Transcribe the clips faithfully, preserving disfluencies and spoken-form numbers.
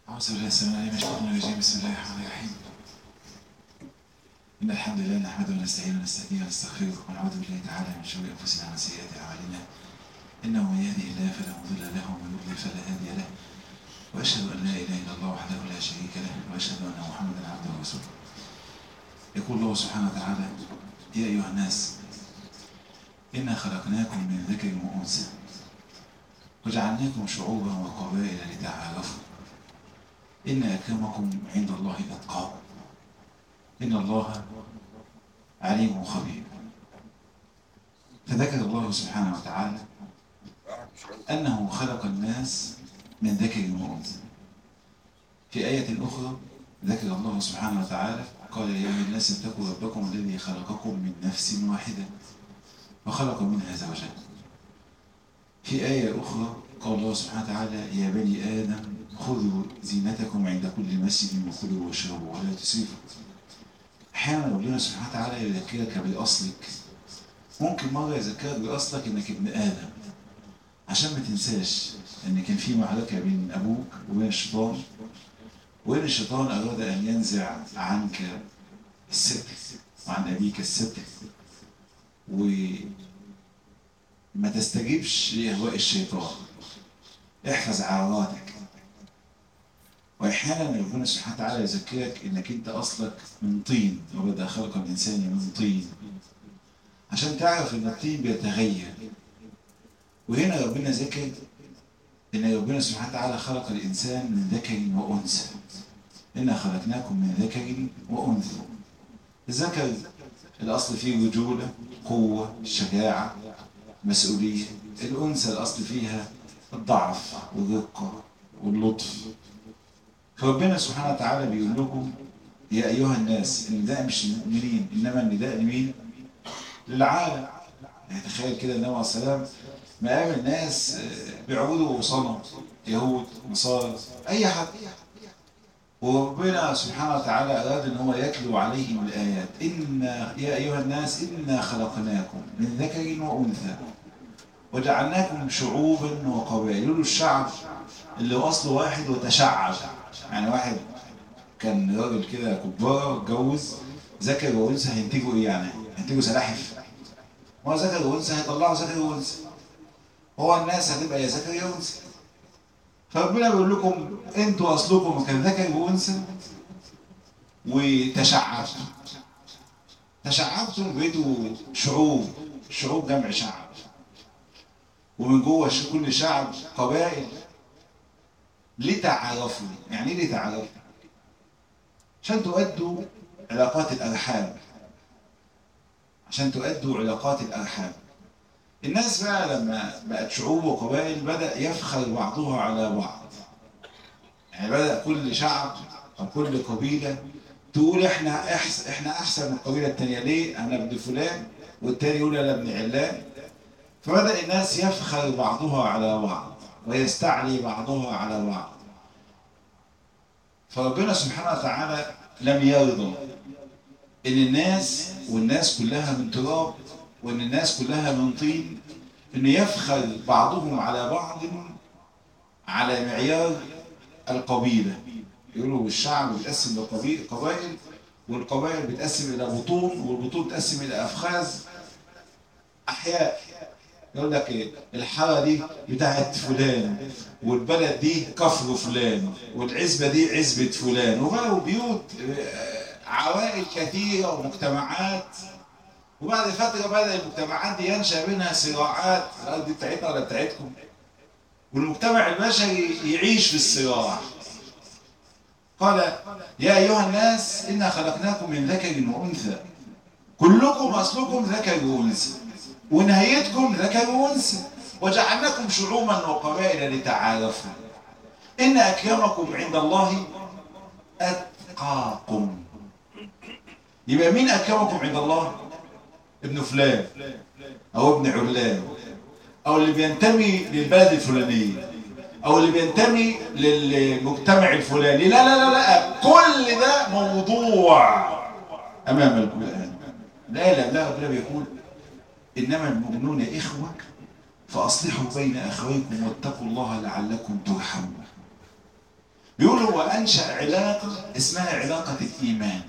أعوذ بالله السميع العليم من الشيطان الرجيم. بسم الله الرحمن الرحيم. إن الحمد لله نحمده ونستعينه ونستهديه ونستغفره ونعوذ بالله تعالى من شرور أنفسنا ومن سيئات أعمالنا. إنه من يهده الله فلا مضل له ومن يضلل فلا هادي له. وأشهد أن لا إله إلا الله وحده لا شريك له وأشهد أن محمدا عبده ورسوله. يقول الله سبحانه وتعالى: يا أيها الناس إنا خلقناكم من ذكر وأنثى وجعلناكم شعوبا وقبائل لتعارفوا إن أكرمكم عند الله أتقاكم إن الله عليم خبير. فذكر الله سبحانه وتعالى أنه خلق الناس من ذكر وأنثى. في آية أخرى ذكر الله سبحانه وتعالى قال: يا أيها الناس اتقوا ربكم الذي خلقكم من نفس واحدة وخلق منها زوجها. في آية أخرى قال الله سبحانه وتعالى: يا بني آدم خذوا زينتكم عند كل مسجد وكلوا واشربوا ولا تسرفوا. أحيانا ربنا سبحانه وتعالى يذكرك بأصلك. ممكن مرة يذكرك بأصلك إنك ابن آدم عشان ما تنساش إن كان في معركة بين أبوك وبين الشيطان، وإن الشيطان أراد أن ينزع عنك الستر وعن أبيك الستر، وما تستجيبش لإغواء الشيطان. احفظ عوراتك. وأحيانا ربنا سبحانه وتعالى يذكرك إنك أنت أصلك من طين، وبدأ خلق الإنسان من طين، عشان تعرف إن الطين بيتغير. وهنا ربنا ذكر إن ربنا سبحانه وتعالى خلق الإنسان من ذكر وأنثى. إنا خلقناكم من ذكر وأنثى. الذكر الأصل فيه رجولة، قوة، شجاعة، مسؤولية. الأنثى الأصل فيها الضعف والرقة واللطف. فربنا سبحانه وتعالى بيقول لكم: يا أيها الناس. النداء مش للمؤمنين، إنما النداء لمين؟ للعالم. يعني تخيل كده النبي عليه السلام مقام الناس بيعبدوا صنم، يهود، نصارى، أي حد، وربنا سبحانه وتعالى أراد إن هو يتلو عليهم الآيات. إن يا أيها الناس إنا خلقناكم من ذكر وأنثى وجعلناكم شعوبا وقبائل. يقولوا الشعب اللي أصله واحد وتشعب، يعني واحد كان راجل كده كبارة اتجوز ذكر وأنثى، هينتجوا إيه يعني؟ هينتجوا سلاحف؟ ما هو ذكر وأنثى هيطلعوا ذكر وأنثى. هو الناس هتبقى يا ذكر يا أنثى. فربنا بيقول لكم انتوا اصلكم كان ذكر وانثى وتشعبتم. تشعبتم بقيتوا شعوب، شعوب جمع شعب، ومن جوه كل شعب قبائل لتعارفوا. يعني ايه لتعارفوا؟ عشان تؤدوا علاقات الارحام، عشان تؤدوا علاقات الارحام. الناس بقى لما بقت شعوب وقبائل بدأ يفخر بعضها على بعض. يعني بدأ كل شعب أو كل قبيلة تقول احنا احسن، احنا احسن من القبيلة التانية. ليه؟ انا ابن فلان، والتاني يقول انا ابن علان. فبدأ الناس يفخر بعضها على بعض ويستعلي بعضها على بعض. فربنا سبحانه وتعالى لم يرضى ان الناس، والناس كلها من تراب، وان الناس كلها من طين، ان يفخر بعضهم على بعض على معيار القبيلة. يقولوا الشعب بيتقسم لقبائل، والقبائل بتقسم الى بطون، والبطون بتقسم الى افخاذ، احياء. يقول لك ايه؟ الحاره دي بتاعت فلان، والبلد دي كفر فلان، والعزبه دي عزبه فلان. وبقوا بيوت، عوائل كثيره ومجتمعات. وبعد فترة بدأ المجتمعات دي ينشأ منها صراعات، الأرض دي بتاعتنا ولا بتاعتكم؟ والمجتمع البشري يعيش في الصراع. قال: يا أيها الناس إنا خلقناكم من ذكر وأنثى. كلكم أصلكم ذكر وأنثى، ونهايتكم ذكر وأنثى، وجعلناكم شعوبا وقبائل لتعارفوا إن أكرمكم عند الله أتقاكم. يبقى مين أكرمكم عند الله؟ ابن فلان او ابن علان، او اللي بينتمي للبلد الفلانيه، او اللي بينتمي للمجتمع الفلاني. لا لا لا لا، كل ده موضوع امام القرآن. لا لا لا، ربنا بيقول: انما المؤمنون اخوه فاصلحوا بين اخويكم واتقوا الله لعلكم ترحمون. بيقول هو أنشأ علاقة اسمها علاقة الإيمان.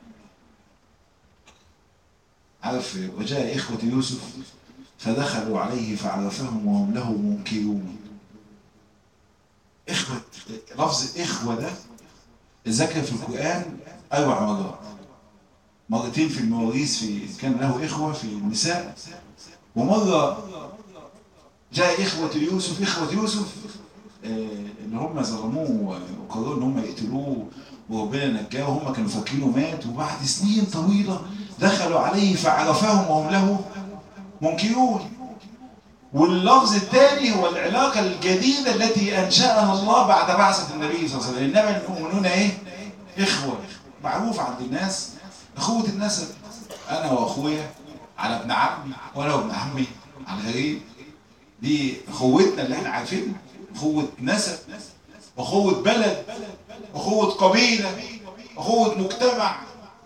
عارف، وجاء إخوة يوسف فدخلوا عليه فعرفهم وهم له منكرون. إخوة، لفظ إخوة ده ذكر في القرآن أربع مرات، مرتين في المواريث في كان له إخوة في النساء، ومرة جاء إخوة يوسف إخوة يوسف اللي هم ظلموه وقرروا ان هم يقتلوه وربنا نجاه، وهم كانوا فاكرينه مات، وبعد سنين طويله دخلوا عليه فعرفهم وهم له منكرون. واللفظ الثاني هو العلاقه الجديده التي انشاها الله بعد بعثه النبي صلى الله عليه وسلم. انما المؤمنون ايه؟ اخوه. معروف عند الناس اخوه النسب، انا واخويا على ابن عمي وانا وابن عمي على غريب. دي اخوتنا اللي احنا عارفينها، اخوة نسب، اخوة بلد، اخوة قبيلة، اخوة مجتمع.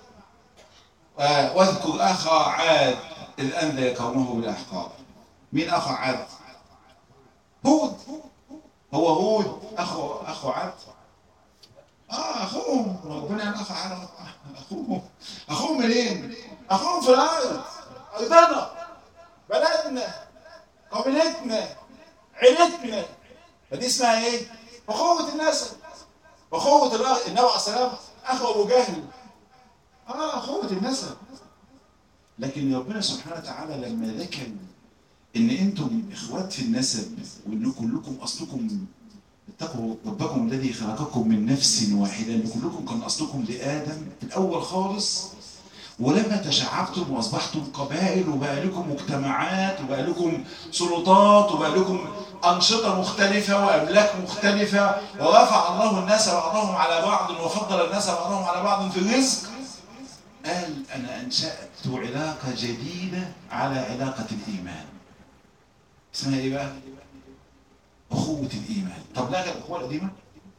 آه واذكر اخا عاد اذ انذر قومه بالاحقاب. مين اخو عاد؟ هود. هو هود اخو اخو عاد؟ اه اخوهم، ربنا يعني اخو عاد اخوهم. اخوهم منين؟ اخوهم في الارض، ارضنا، بلدنا، قبيلتنا، عيلتنا. فدي اسمها ايه؟ اخوة النسب، اخوة النبي عليه السلام اخو ابو جهل. اه اخوة النسب. لكن ربنا سبحانه وتعالى لما ذكر ان انتم اخوات في النسب وان كلكم اصلكم، اتقوا ربكم الذي خلقكم من نفس واحده، ان كلكم كان اصلكم لادم في الاول خالص، ولما تشعبتم واصبحتم قبائل وبقى لكم مجتمعات وبقى لكم سلطات وبقى لكم انشطه مختلفه واملاك مختلفه، ورفع الله الناس بعضهم على بعض وفضل الناس بعضهم على بعض في الرزق، قال انا انشات علاقه جديده على علاقه الايمان. اسمها ايه بقى؟ اخوه الايمان. طب لا الاخوه القديمه؟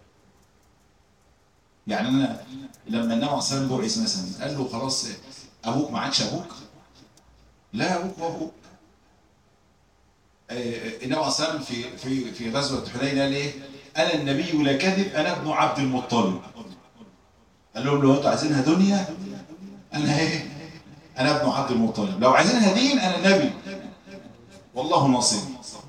يعني انا لما النبي عليه الصلاه والسلام بعث مثلا قال له خلاص ابوك ما عادش ابوك؟ لا، ابوك وابوك. النبي عليه الصلاه والسلام في في في غزوه حنين قال ايه؟ انا النبي لا كذب، انا ابن عبد المطلب. قال لهم لو انتوا عايزينها دنيا انا ايه؟ انا ابن عبد المطلب. لو عايزينها دين انا نبي والله ناصري.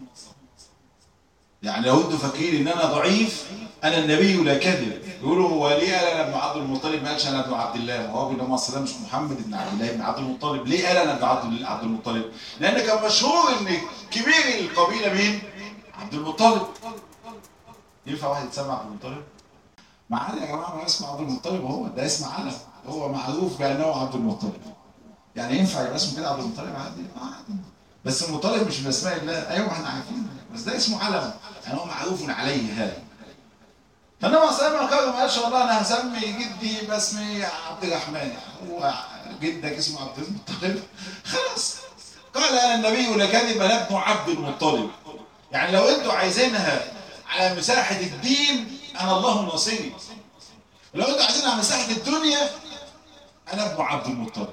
يعني لو انتوا فاكرين ان انا ضعيف، انا النبي لا كذب. يقولوا هو ليه قال انا ابن عبد المطلب؟ ما قالش انا ابن عبد الله؟ ما هو النبي عليه الصلاه والسلام مش محمد بن عبد الله بن عبد المطلب. ليه قال انا ابن عبد عبد المطلب؟ لان كان مشهور ان كبير القبيله مين؟ عبد المطلب. ينفع واحد يتسمى عبد المطلب؟ ما عادي يا جماعه، ما اسمه عبد المطلب، هو ده اسم علم، هو معروف بانه عبد المطلب. يعني ينفع يبقى اسمه كده عبد المطلب؟ عادي عادي. بس المطلب مش من اسماء الله، ايوه احنا عارفين، بس ده اسمه علم، يعني هو معروف عليه هذا. فالنبي عليه الصلاه والسلام ما قالش والله انا هسمي جدي باسمي عبد الرحمن، هو جدك اسمه عبد المطلب خلاص. قال انا النبي لا كذب، انا ابن عبد المطلب. يعني لو انتوا عايزينها على مساحه الدين انا الله ناصري، لو انتوا عايزينها على مساحه الدنيا انا ابن عبد المطلب.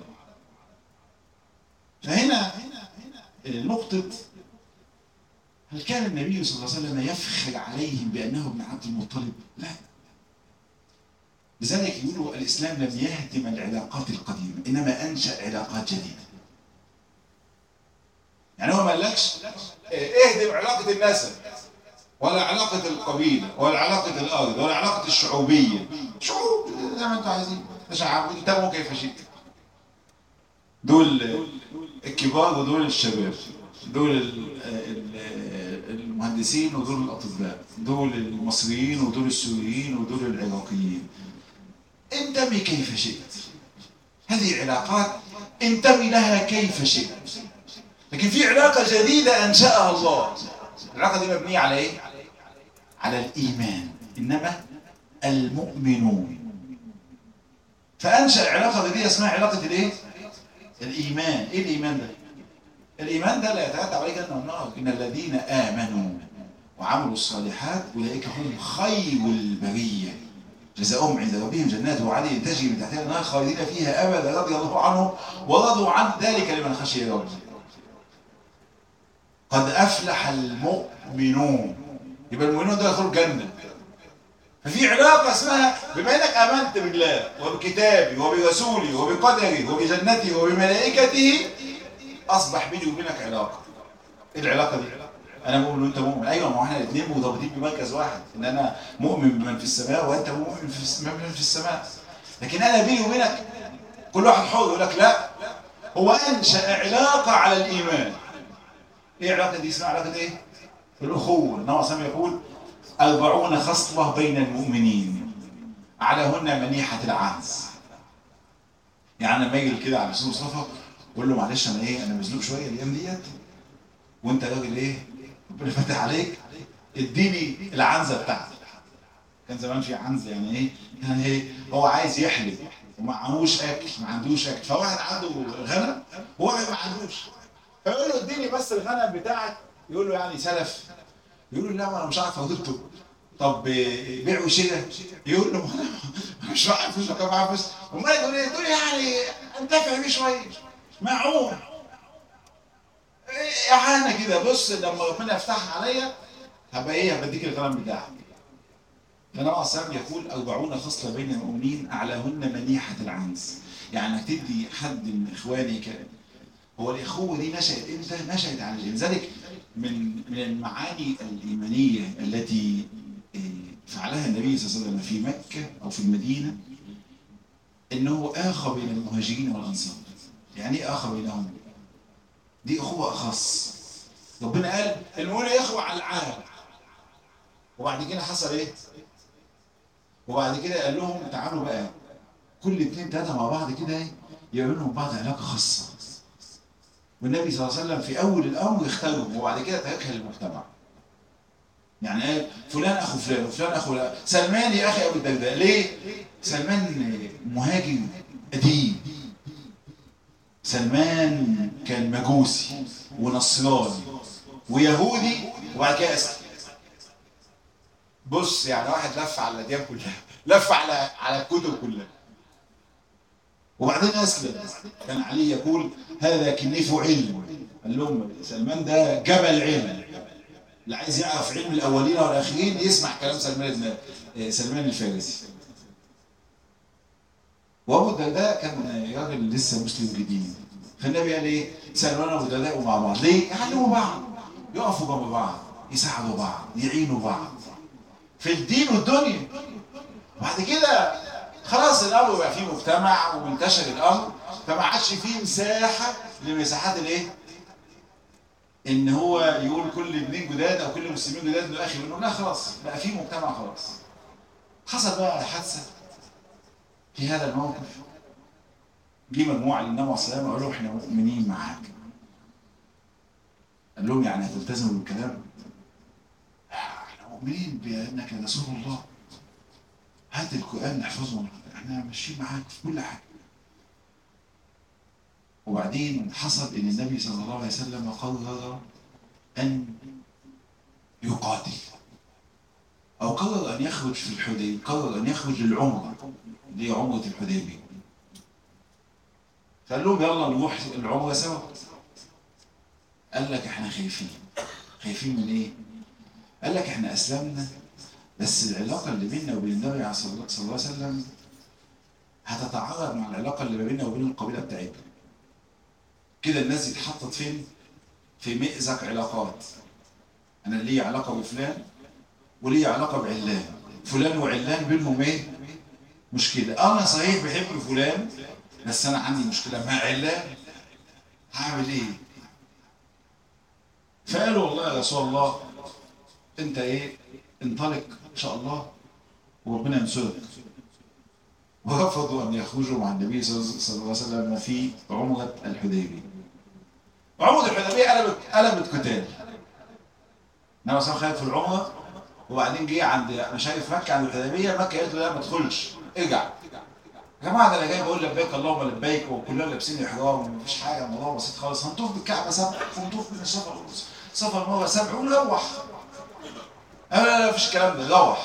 فهنا نقطه، هل كان النبي صلى الله عليه وسلم يفخر عليهم بأنه ابن عبد المطلب؟ لا. لذلك يقولوا الإسلام لم يهدم العلاقات القديمة، إنما أنشأ علاقات جديدة. يعني هو ما قالكش اهدم علاقة النسب ولا علاقة القبيلة ولا علاقة الأرض ولا علاقة الشعوبية. شعوب زي ما أنتم عايزين، تشعبوا انتبهوا كيف شئت. دول الكبار ودول الشباب، دول المهندسين ودول الأطباء، دول المصريين ودول السوريين ودول العراقيين. انتمي كيف شئت. هذه علاقات انتمي لها كيف شئت. لكن في علاقة جديدة أنشأها الله. العلاقة دي مبنية على إيه؟ على الإيمان، إنما المؤمنون. فأنشأ علاقة جديدة اسمها علاقة الإيه؟ الإيمان. إيه الإيمان ده؟ الإيمان ده لا يترتب عليه جنة والنار. إن الذين آمنوا وعملوا الصالحات أولئك هم خير البرية جزاؤهم عند ربهم جنات وعدن تجري من تحتها الأنهار خالدين فيها أبدا رضي الله عنهم ورضوا عن ذلك لمن خشي ربه. قد أفلح المؤمنون. يبقى المؤمنون دول يدخلوا الجنة. ففي علاقة اسمها بما انك امنت بالله وبكتابه وبرسوله وبقدره وبجنته وبملائكته اصبح بيني وبينك علاقة. ايه العلاقة دي؟ انا مؤمن وانت مؤمن. ايوه، ما هو احنا الاثنين مرتبطين بمركز واحد، ان انا مؤمن بمن في السماء وانت مؤمن بمن في السماء. لكن انا بيني وبينك كل واحد حر. يقول لك لا، هو انشأ علاقة على الايمان. ايه العلاقة دي؟ اسمها علاقة ايه؟ الاخوة. النبي صلى الله عليه وسلم يقول أربعون خصلة بين المؤمنين علىهن منيحة العنز. يعني لما يجي كده على الاستاذ مصطفى قول له معلش انا ايه، انا مزنوق شويه الايام ديت، وانت راجل ايه ربنا فاتح عليك، اديني العنزه بتاعتك. كان زمان في عنزه، يعني ايه؟ يعني ايه؟ هو عايز يحلب ومعهوش اكل، ما عندوش اكل، فواحد عنده غنم وواحد ما عندوش، فيقول له اديني بس الغنم بتاعك. يقول له يعني سلف؟ يقول له لا انا مش عارف فضيلته. طب بيع وشراء؟ يقول له انا مش معايا فلوس ولا معايا فلوس. امال يقول ايه؟ تقول يعني انتفع بيه شويه معون اعانه كده. بص لما ربنا يفتحها عليا هبقى ايه؟ هبديك الغنم بتاعك. فالنبي عليه الصلاه والسلام يقول أربعون خصلة بين المؤمنين أعلاهن منيحة العنز. يعني انك تدي حد من اخوانك. هو الاخوه دي نشأت امتى؟ نشأت عن لذلك من من المعاني الايمانيه التي فعلها النبي صلى الله عليه وسلم في مكه او في المدينه انه اخى بين المهاجرين والانصار. يعني ايه اخى بينهم؟ دي اخوه اخص. ربنا قال المؤمنون اخوه على العالم، وبعد كده حصل ايه؟ وبعد كده قال لهم تعالوا بقى كل اثنين ثلاثه مع بعض كده يعملوا بعض علاقه خاصه. والنبي صلى الله عليه وسلم في اول الامر اختارهم وبعد كده تركها للمجتمع. يعني قال فلان اخو فلان وفلان اخو لا. سلمان يا اخي ابو الدرداء. ليه؟ سلمان مهاجر قديم. سلمان كان مجوسي ونصراني ويهودي وبعد كده اسلم. بص يعني واحد لف على الاديان كلها، لف على على الكتب كلها وبعدين اسلم. كان علي يقول هذا كنيف علم. قال لهم سلمان ده جبل علم، اللي عايز يعرف علم الاولين والاخرين يسمع كلام سلمان سلمان الفارسي. وابو الدرداء كان راجل لسه مسلم جديد، فالنبي قال ايه؟ سلمان وابو الدرداء مع بعض. ليه؟ يعلموا بعض، يقفوا جنب بعض، يساعدوا بعض، يعينوا بعض في الدين والدنيا. وبعد كده خلاص الامر بقى فيه مجتمع ومنتشر الامر، فما عادش فيه مساحه لمساحات الايه؟ ان هو يقول كل اتنين جداد او كل مسلمين جداد له اخي منهم. لا خلاص بقى فيه مجتمع خلاص. حصل بقى حادثه في هذا الموقف. جه مجموعه للنبي عليه الصلاه والسلام قالوا له احنا مؤمنين معاك. قال لهم يعني هتلتزموا بالكلام؟ احنا مؤمنين بانك رسول الله، هات القرآن نحفظه، احنا ماشيين معاك في كل حاجة. وبعدين حصل ان النبي صلى الله عليه وسلم قرر ان يقاتل، او قرر ان يخرج في الحديبية، قرر ان يخرج للعمرة اللي هي عمرة الحديبية. فقال لهم يلا نروح العمرة سوا. قال لك احنا خايفين. خايفين من ايه؟ قال لك احنا اسلمنا بس العلاقة اللي بيننا وبين النبي صلى الله عليه وسلم هتتعارض مع العلاقة اللي بيننا وبين القبيلة بتاعتنا. كده الناس دي اتحطت فين؟ في مأزق علاقات. أنا لي علاقة بفلان ولي علاقة بعلان، فلان وعلان بينهم إيه؟ مشكلة. أنا صحيح بحب فلان بس أنا عندي مشكلة مع علان، هعمل إيه؟ فقالوا والله يا رسول الله أنت إيه؟ انطلق ان شاء الله وربنا ينصرك. ورفضوا ان يخرجوا مع النبي صلى الله عليه وسلم في عمره الحديبيه. عمره الحديبيه قلبت قلبت قتال. النبي صلى الله عليه وسلم خرج في العمره وبعدين جه عند مشارف مكه عند الحديبيه. مكه قالت له لا ما تدخلش، ارجع. يا جماعه ده انا جاي بقول لبيك اللهم لبيك وكلنا لابسين احرام ومفيش حاجه، الموضوع بسيط خالص. هنطوف بالكعبه سبع ونطوف من الصفا صفا المره سبع ونروح. لا لا لا مفيش الكلام ده، روح.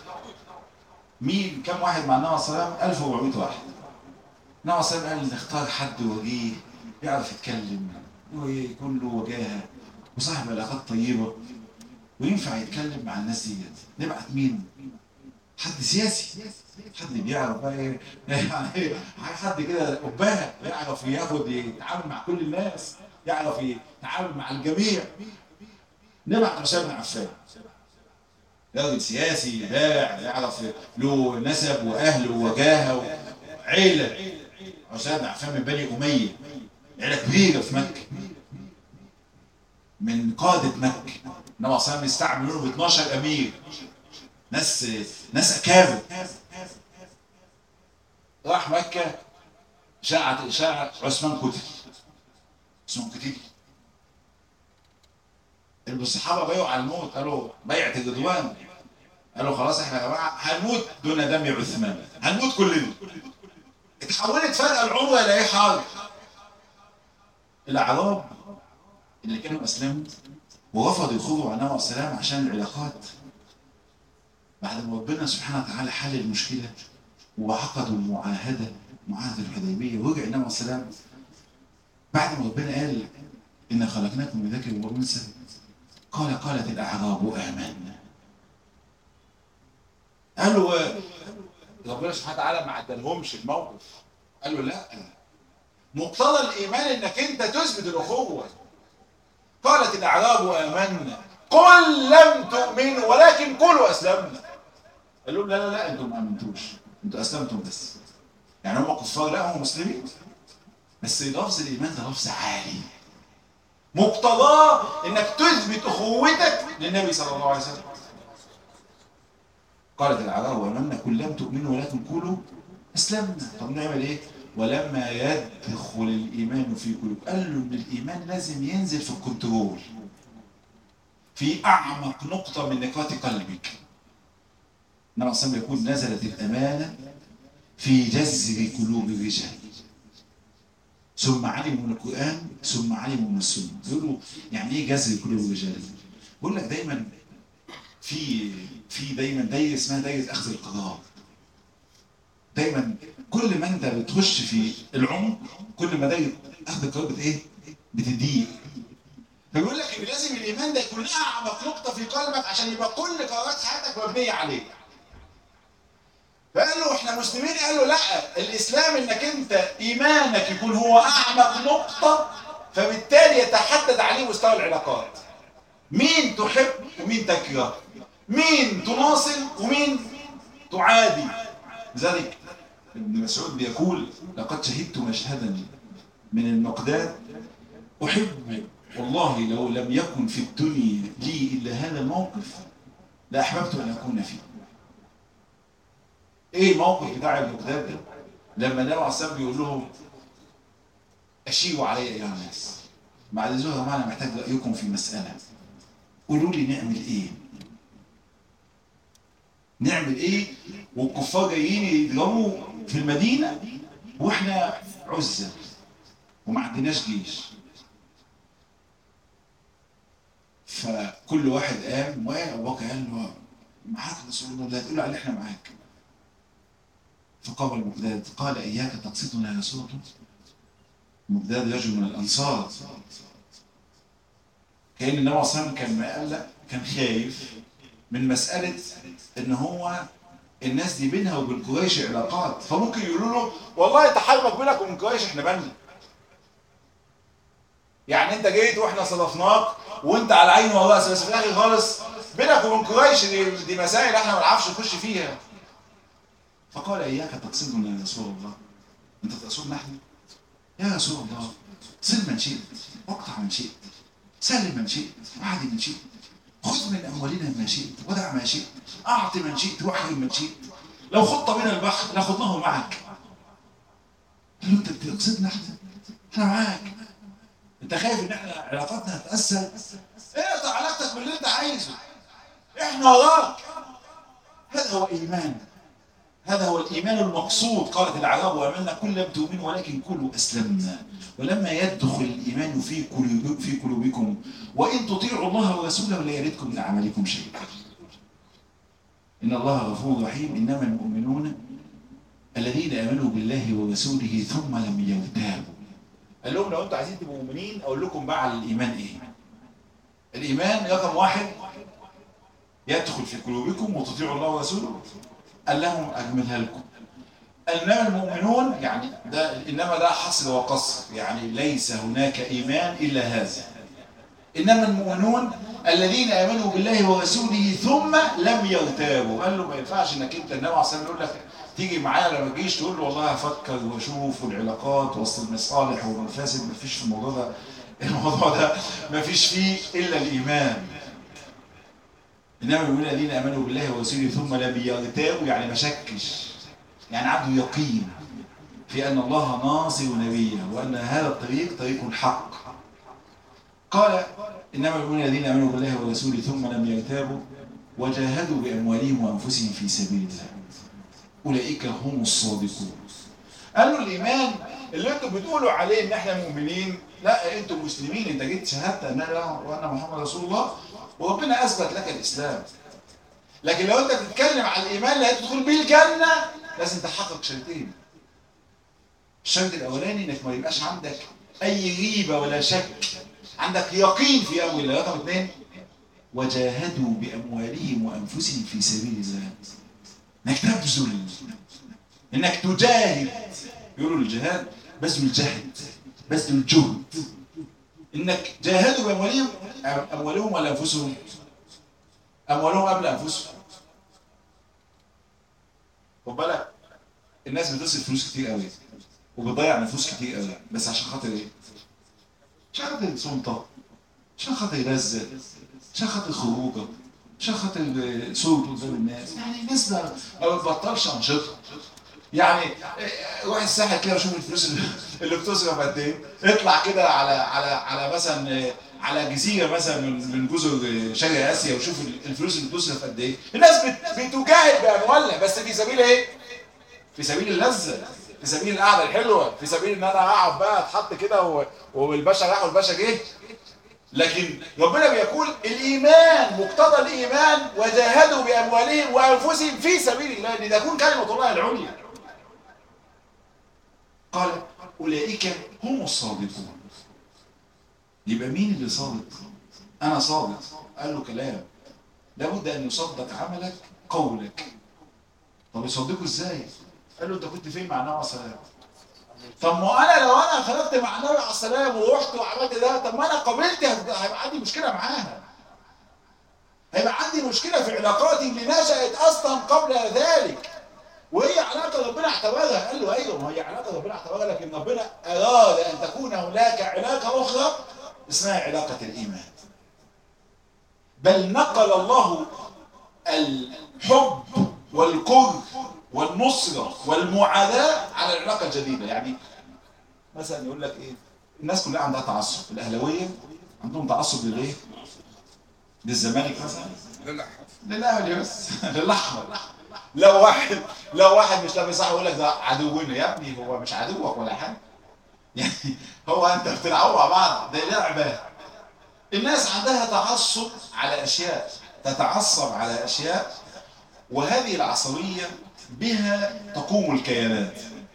مين؟ كم واحد مع النبي صلى الله عليه وسلم؟ ألف وأربعمائة واحد. النبي صلى الله عليه وسلم قال نختار حد وجيه يعرف يتكلم ويكون له وجاهه وصاحب علاقات طيبه وينفع يتكلم مع الناس ديت. نبعت مين؟ حد سياسي، حد بيعرف بقى ايه يعني، حد كده أبهة يعرف ياخد يتعامل مع كل الناس، يعرف يتعامل مع الجميع. نبعت عثمان بن عفان، راجل سياسي باع، يعرف له نسب واهل ووجاهه وعيله. عثمان بن عفان من بني اميه، عيله كبيره في مكه، من قاده مكه. انما عثمان يستعمل منهم اتناشر امير، ناس ناس اكابر. راح مكه، شاعت اشاعه عثمان قتل. عثمان قتل. الصحابه بايعوا على الموت، قالوا بيعه الرضوان، قالوا خلاص احنا يا جماعه هنموت دون دم عثمان، هنموت كلنا. اتحولت فجاه العروه الى ايه حاجه؟ الاعراب اللي كانوا اسلموا ورفضوا يخوضوا على النبي عليه السلام عشان العلاقات، بعد ما ربنا سبحانه وتعالى حل المشكله وعقدوا المعاهده، معاهده الحديبيه، ورجع النبي عليه السلام بعد ما ربنا قال ان خلقناكم من ذكر وانثى، قال قالت الاعراب امنا. قالوا ربنا سبحانه وتعالى ما عدلهمش الموقف، قالوا لا، مقتضى الايمان انك انت تثبت الاخوه. قالت الاعراب امنا قل لم تؤمنوا ولكن قولوا اسلمنا. قال لهم لا لا لا، انتم ما امنتوش، انتم اسلمتم بس. يعني هم كفار؟ لا، هم مسلمين، بس لفظ الايمان ده لفظ عالي، مقتضاه انك تثبت اخوتك للنبي صلى الله عليه وسلم. قالت الاعراب امنا قل لم تؤمنوا ولكن قولوا اسلمنا. طب نعمل ايه؟ ولما يدخل الايمان في قلوبكم، قال له ان الايمان لازم ينزل في الكنترول، في اعمق نقطه من نقاط قلبك. النبي صلى الله عليه وسلم يقول نزلت الامانه في جذر قلوب الرجال، ثم علموا من القران ثم علموا من السنه. يقولوا يعني ايه جذر قلوب الرجال؟ بقول لك دايما في في دايما دايره اسمها دايره اخذ القرار. دايما كل ما انت بتخش في العمق، كل ما دايره اخذ القرار بت ايه؟ بتضيق. فبيقول لك ان لازم الايمان ده يكون اعمق نقطه في قلبك عشان يبقى كل قرارات حياتك مبنيه عليه. فقال له احنا مسلمين، قال له لا، الاسلام انك انت ايمانك يكون هو اعمق نقطه، فبالتالي يتحدد عليه مستوى العلاقات. مين تحب ومين تكره، مين تناصر ومين تعادي. لذلك ابن مسعود بيقول لقد شهدت مشهدا من المقداد احب والله لو لم يكن في الدنيا لي الا هذا الموقف لاحببت ان اكون فيه. ايه الموقف بتاع المقداد ده؟ لما النبي عليه الصلاه بيقول لهم اشيروا علي ايها الناس، بعد ذلك يا جماعه انا محتاج رايكم في مساله، قولوا لي نعمل ايه؟ نعمل ايه والكفار جايين يضربوا في المدينه واحنا عزل وما عندناش جيش؟ فكل واحد قام، وابو بكر قال له معاك رسول الله، لا تقول على احنا معاك. فقام المقداد قال اياك تقصدنا يا رسول الله. المقداد رجل من الانصار، كان النبي صلى الله عليه وسلم كان مقلق، كان خايف من مساله ان هو الناس دي بينها وبين قريش علاقات، فممكن يقولوا له والله تحالفك بينك وبين قريش احنا بني، يعني انت جيت واحنا صرفناك وانت على عيني والراس، بس في الاخر خالص بينك وبين قريش دي, دي مسائل احنا ما نعرفش نخش فيها. فقال اياك تقصدنا يا رسول الله، انت تقصدنا احنا؟ يا رسول الله صل من شئت واقطع من شئت، سلم من شئت وعادي من شئت، خذ من اموالنا ما شئت ودع ما شئت، اعط من شئت واحرم من شئت، لو خضت بنا البحر لخضناه معك. قال له انت بتقصدنا احنا؟ احنا معاك، انت خايف ان احنا علاقاتنا هتتاثر؟ اقطع علاقتك باللي انت عايزه، احنا وراك. هذا هو ايمان، هذا هو الايمان المقصود. قالت الاعراب امنا قل لم تؤمنوا ولكن قولوا اسلمنا ولما يدخل الايمان في قلوب في قلوبكم وان تطيعوا الله ورسوله لا يلدكم من اعمالكم شيئا ان الله غفور رحيم. انما المؤمنون الذين امنوا بالله ورسوله ثم لم يرتابوا. قال لهم لو انتم عايزين تبقوا مؤمنين اقول لكم بقى على الايمان ايه. الايمان رقم واحد يدخل في قلوبكم وتطيعوا الله ورسوله، قال لهم اكملها لكم. انما المؤمنون يعني ده انما ده حصر وقصر، يعني ليس هناك ايمان الا هذا. انما المؤمنون الذين امنوا بالله ورسوله ثم لم يرتابوا. قال له ما ينفعش انك انت النبي عليه الصلاه والسلام يقول لك تيجي معايا لما تجيش تقول له والله هفكر واشوف والعلاقات وسط المصالح والمفاسد. ما فيش في الموضوع ده، الموضوع ده ما فيش فيه الا الايمان. انما المؤمنون الذين امنوا بالله ورسوله ثم لم يرتابوا يعني ما شكش، يعني عنده يقين في ان الله ناصر نبيه وان هذا الطريق طريق الحق. قال انما المؤمنون الذين امنوا بالله ورسوله ثم لم يرتابوا وجاهدوا باموالهم وانفسهم في سبيل الله اولئك هم الصادقون. قالوا الايمان اللي انتم بتقولوا عليه ان احنا مؤمنين، لا انتم مسلمين، انت جيت شهدت ان انا وان محمد رسول الله وربنا اثبت لك الاسلام. لكن لو انت بتتكلم على الايمان اللي هتدخل بيه الجنه لازم تحقق شرطين. الشرط الاولاني انك ما يبقاش عندك اي ريبه ولا شك، عندك يقين في امر الله. رقم اثنين وجاهدوا باموالهم وانفسهم في سبيل الله، انك تبذل، انك تجاهد. يقولوا الجهاد بذل الجهد، بذل الجهد، انك جاهدوا باموالهم. اموالهم ولا انفسهم؟ اموالهم قبل انفسهم. خد بالك الناس بتصرف فلوس كتير قوي وبتضيع نفوس كتير قوي، بس عشان خاطر ايه؟ عشان خاطر السلطه، عشان خاطر يلذذ، عشان خاطر خروجه، عشان خاطر صورته قدام الناس. يعني الناس ما بتبطلش انشطه. يعني روح الساحل كده وشوف الفلوس اللي بتصرف قد ايه. اطلع كده على على على مثلا على جزيره مثلا من جزر شرق اسيا وشوف الفلوس اللي بتصرف قد ايه. الناس بتجاهد باموالها بس في سبيل ايه؟ في سبيل اللذه، في سبيل القعده الحلوه، في سبيل ان انا اقعد بقى اتحط كده والباشا راح والباشا جه. لكن ربنا بيقول الايمان، مقتضى الايمان وجاهدوا باموالهم وانفسهم في سبيل الله، لتكون كلمه الله العليا. قال اولئك هم الصادقون. يبقى مين اللي صادق؟ انا صادق. قال له كلام لابد ان يصدق عملك قولك. طب يصدقوا ازاي؟ قال له انت كنت فين مع النبي عليه الصلاه والسلام؟ طب ما انا لو انا خرجت مع النبي عليه الصلاه والسلام ورحت وعملت ده، طب ما انا قابلت هيبقى عندي مشكله معاها، هيبقى عندي مشكله في علاقاتي اللي نشأت اصلا قبل ذلك، وهي علاقه ربنا اعتبرها. قال له ايوه ما هي علاقه ربنا اعتبرها، لكن ربنا اراد ان تكون هناك علاقه اخرى اسمها علاقه الايمان. بل نقل الله الحب والكره والنصرة والمعاداة على العلاقة الجديدة. يعني مثلا يقول لك ايه، الناس كلها عندها تعصب. الاهلاوية عندهم تعصب للايه؟ للزمالك مثلا، للاهلي بس للاحمر. لو واحد لو واحد مش لابس صح يقول لك ده عدونا. يا ابني هو مش عدوك ولا حاجه، يعني هو انت بتلعبوا مع بعض، ده لعبه. الناس عندها تعصب على اشياء، تتعصب على اشياء، وهذه العصبيه بها تقوم الكيانات.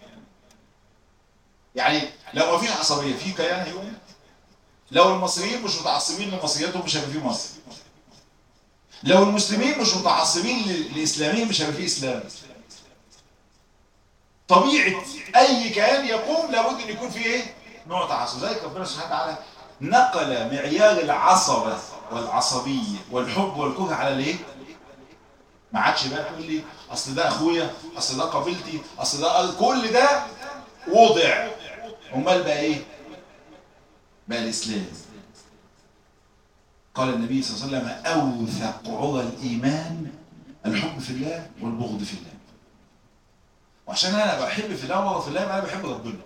يعني لو ما فيش عصبيه في كيان هيقوم. لو المصريين مش متعصبين لمصرياتهم مش هيبقى في مصر. لو المسلمين مش متعصبين لاسلامهم مش هيبقى في اسلام. طبيعه اي كيان يقوم لابد ان يكون فيه ايه؟ نوع تعصب. ذلك ربنا سبحانه وتعالى نقل معيار العصبه والعصبيه والحب والكره على الايه؟ ما عادش بقى تقول لي اصل ده اخويا، اصل ده قبيلتي، اصل ده، كل ده وضع. امال بقى ايه؟ بقى الاسلام. قال النبي صلى الله عليه وسلم اوثق عرى الايمان الحب في الله والبغض في الله. وعشان انا بحب في الله وبغض في الله يبقى انا بحب ربنا.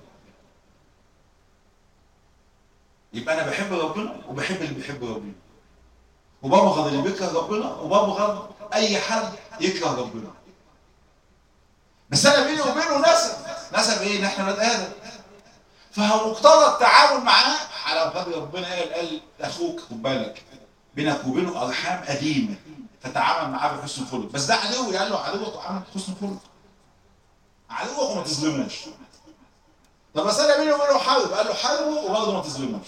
يبقى انا بحب ربنا وبحب اللي بيحب ربنا، وببغض اللي بيكره ربنا، وببغض اي حد يكره ربنا. بس انا بيني وبينه نسب، نسب ايه؟ نحن ولاد ادم. فهو مقتضى التعامل معاه على قدر ربنا قال قال اخوك خد بالك بينك وبينه ارحام قديمه فتعامل معاه بحسن خلق. بس ده عدو، قال له عدوك تعامل بحسن خلق، عدوك وما تظلموش. طب بس انا بيني وبينه حرب، قال له حاربه وبرضه ما تظلموش.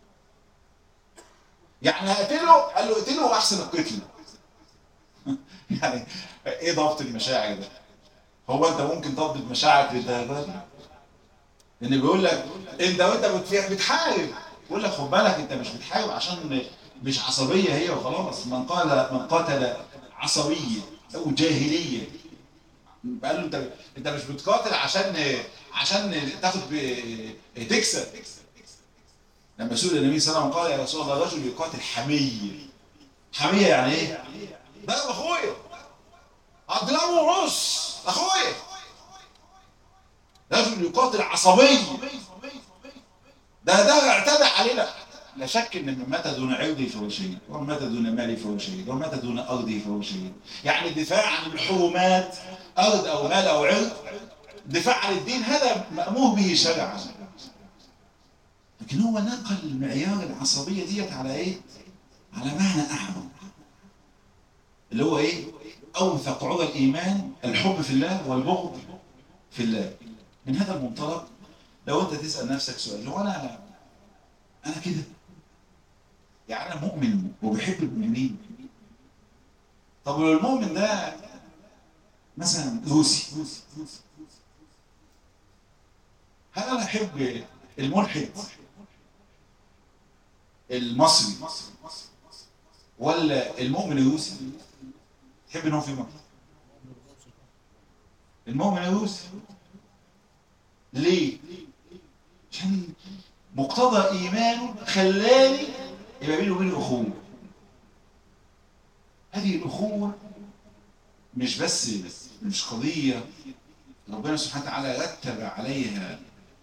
يعني هقتله، قال له اقتله واحسن القتل. يعني ايه ضبط المشاعر ده؟ هو انت ممكن تضبط مشاعرك للدرجه دي؟ ان بيقول لك انت وانت بتف- بتحارب، بيقول لك خد بالك انت مش بتحارب عشان مش عصبيه هي وخلاص. من قال من قاتل عصبيه او جاهليه، قال له انت انت مش بتقاتل عشان عشان تاخد ب- تكسب. لما سئل النبي صلى الله عليه وسلم قال يا رسول الله رجل يقاتل حميه. حميه يعني ايه؟ ده اخويا اضربه ونص اخويا. رجل يقاتل عصبيه، ده ده اعتدى علينا. لا شك ان من مات دون عرضي فهو شهيد، ومن مات دون مالي فهو شهيد، ومن مات دون ارضي فهو شهيد. يعني الدفاع عن الحرمات، ارض او مال او عرض، دفاع عن الدين، هذا مأمور به شرعا. لكن هو نقل معيار العصبيه ديت على ايه؟ على معنى اعمق، اللي هو ايه؟ اوثق عرى الايمان الحب في الله والبغض في الله. من هذا المنطلق لو انت تسال نفسك سؤال، هو انا انا كده؟ يعني انا مؤمن وبحب المؤمنين. طب لو المؤمن ده مثلا روسي، هل انا احب الملحد المصري ولا المؤمن الروسي؟ تحب ان هو في مصر المؤمن الروسي. ليه؟ عشان مقتضى ايمانه خلاني يبقى بينه وبينه اخوه. هذه الاخوه مش بس مش قضيه ربنا سبحانه وتعالى رتب عليها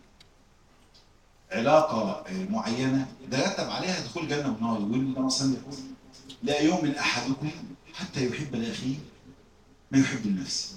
علاقه معينه، ده رتب عليها دخول جنه ونار. يقول النبي صلى الله عليه وسلم لا يؤمن احدكم حتى يحب لاخيه ما يحب لنفسه.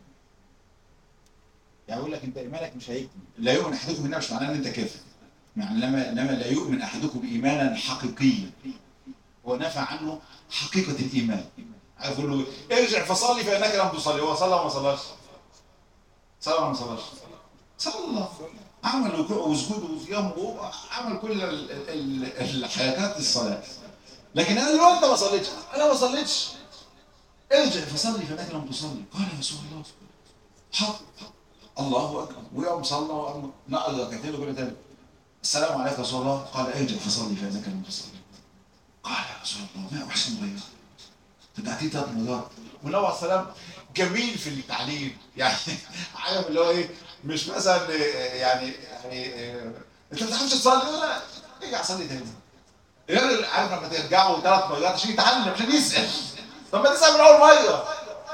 يعني يقول لك انت ايمانك مش هيكمل. لا يؤمن احدكم هنا مش معناه ان انت كافر، يعني لما لما لا يؤمن احدكم ايمانا حقيقيا، هو نفى عنه حقيقه الايمان. عارف يقول له ارجع فصلي فانك لم تصلي. هو صلى ولا ما صلاش؟ صلى ولا ما صلاش؟ صلى، عمل ركوع وسجود وصيام وعمل كل ال- ال- ال- الحركات الصلاه. لكن قال له انت ما صليتش. انا ما صليتش. ارجع فصلي فانك لم تصلي. قال يا رسول الله حق، الله اكبر، ويقوم صلى وقام نقل ركعتين وكل تاني. السلام عليك يا رسول الله. قال ارجع فصلي فانك لم تصلي. قال يا رسول الله ما احسن غيرك. تبعتيه ثلاث مرات. والنبي عليه السلام جميل في التعليم، يعني عارف اللي هو ايه، مش مثلا يعني يعني انت ما بتعرفش تصلي، لا ارجع صلي تاني. الراجل عارف لما ترجعوا ثلاث مرات عشان يتعلم عشان يسال. طب ما تسال من اول مره.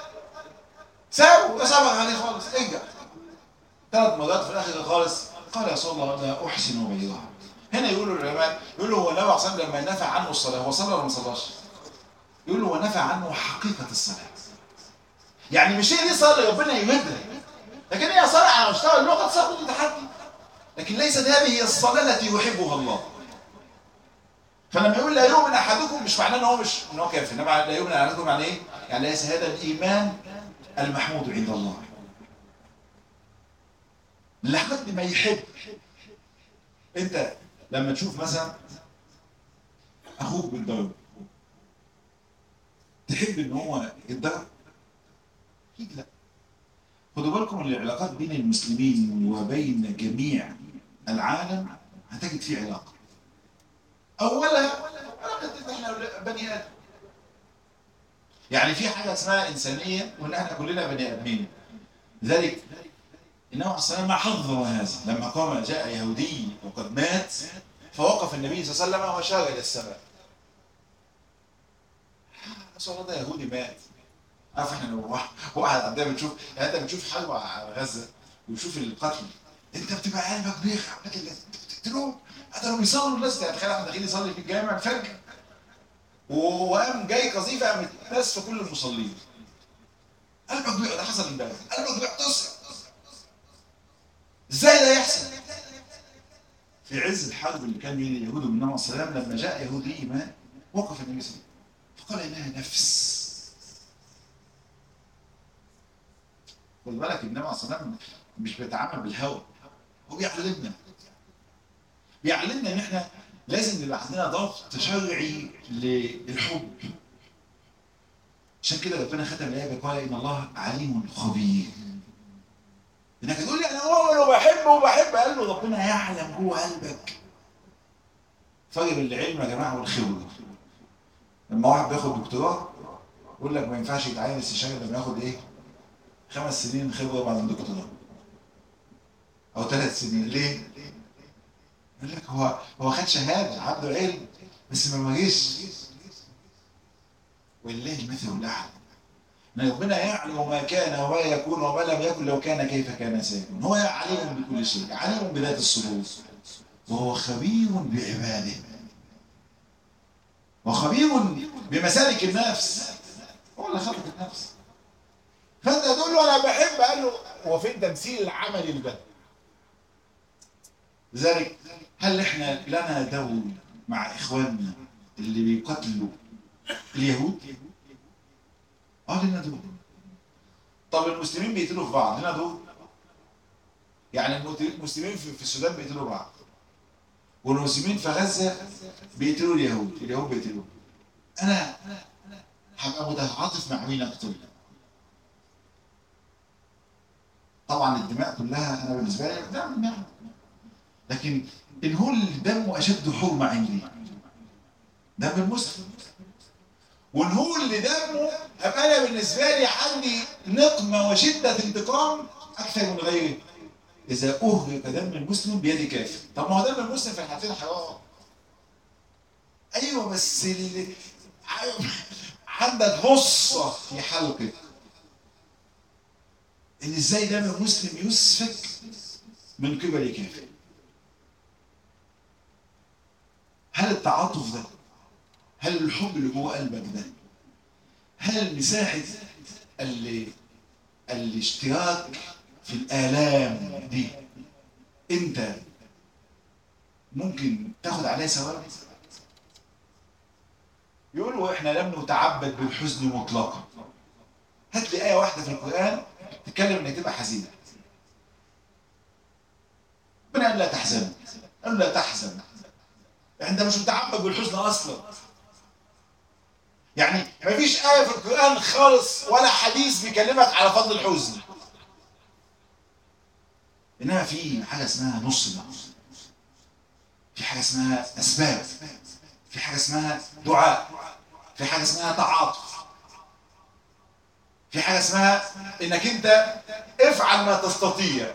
سابه سابك عليه خالص. ارجع ثلاث مرات في الاخر خالص. قال يا رسول الله لا احسن غيرها. هنا يقولوا العلماء، يقولوا هو النبي عليه الصلاه والسلام لما نفى عنه الصلاه هو صلى ولا ما صلاش؟ يقولوا هو نفى عنه حقيقه الصلاه. يعني مش هي دي صلاه ربنا يمدها، لكن هي صلاه على مستوى اللغه، صلاه تحدي، لكن ليست هذه هي الصلاه التي يحبها الله. فلما يقول لا يؤمن احدكم مش معناه ان هو مش ان هو كافر، انما لا يؤمن احدكم يعني ايه؟ يعني ليس هذا الايمان المحمود عند الله لحد ما يحب. انت لما تشوف مثلا اخوك بالضرب تحب ان هو يتضرب؟ اكيد لا. خدوا بالكم ان العلاقات بين المسلمين وبين جميع العالم هتجد فيه علاقه. اولها علاقه احنا بني ادم، يعني في حاجه اسمها انسانيه وان احنا كلنا بني ادمين. لذلك النبي عليه الصلاه والسلام حذر هذا لما قام جاء يهودي وقد مات فوقف النبي صلى الله عليه وسلم واشار الى السماء. رسول الله ده يهودي مات. عارف احنا لو واحد واحد عندنا بنشوف، يعني انت بتشوف حرب على غزه وتشوف القتل، انت بتبقى قلبك بيخ لكن تقتلوهم. قتلوا بيصلوا الناس، يعني تخيل واحد داخل يصلي في الجامع الفجر وقام جاي قذيفه قامت ناس في كل المصلين. قلبك بيقع. ده حصل امبارح. قلبك بيعتصر. ازاي ده يحصل؟ في عز الحرب اللي كان بين اليهود والنبي عليه الصلاه والسلام لما جاء يهودي مات وقف النبي صلى الله عليه وسلم فقال انها نفس. خد بالك النبي عليه الصلاه والسلام مش بيتعامل بالهوى، هو بيعلمنا بيعلمنا ان احنا لازم يبقى عندنا ضغط شرعي للحب. عشان كده ربنا ختم الايه بقال ان الله عليم خبير. انك تقول لي انا مؤمن وبحب وبحب، قال له ربنا يعلم جوه قلبك. فرق بين العلم يا جماعه والخبره. لما واحد بياخد دكتوراه يقول لك ما ينفعش يتعين استشاري لما ياخد ايه؟ خمس سنين خبره بعد الدكتوراه او ثلاث سنين. ليه؟ يقول لك هو هو خد شهاده، عنده علم بس ما مارسش. ولله المثل الاعلى. ان ربنا يعلم ما كان وما يكون وما لم يكن لو كان كيف كان سيكون. هو عليم بكل شيء، عليم بذات الصدور، وهو خبير بعباده، وخبير بمسالك النفس. هو اللي خلق النفس. فانت تقول له انا بحب، قال له هو فين تمثيل العمل البدني؟ لذلك هل احنا لنا دور مع اخواننا اللي بيقتلوا اليهود؟ اه لنا دور. طب المسلمين بيقتلوا في بعض، لنا دور؟ يعني المسلمين في السودان بيقتلوا بعض، والمسلمين في غزه بيقتلوا اليهود، اليهود بيقتلوا. انا هبقى متعاطف مع مين اقتل؟ طبعا الدماء كلها انا بالنسبه لي دم يعني، لكن ان هو الدم اشد حرمه عندي دم المسلم، وان هو اللي دمه ابقى انا بالنسبه لي عندي نقمه وشده انتقام اكثر من غيره. اذا اهرق دم المسلم بيد كافر، طب ما هو دم المسلم في الحالتين حرام. ايوه بس اللي عندك غصه في حلقك ان ازاي دم المسلم يسفك من قبل كافر. هل التعاطف ده، هل الحب اللي جوه قلبك ده، هل مساحه اللي الاشتراك في الآلام دي انت ممكن تاخد عليها ثواب؟ يقولوا احنا لم نتعبد بالحزن مطلقا. هات لي آية واحدة في القرآن تتكلم انك تبقى حزين. ربنا قال لا تحزن، قال لا تحزن. انت مش متعبد بالحزن اصلا. يعني ما فيش آية في القرآن خالص ولا حديث بيكلمك على فضل الحزن. انما في حاجة اسمها نصرة، في حاجة اسمها اسباب، في حاجة اسمها دعاء، في حاجة اسمها تعاطف، في حاجة اسمها انك انت افعل ما تستطيع.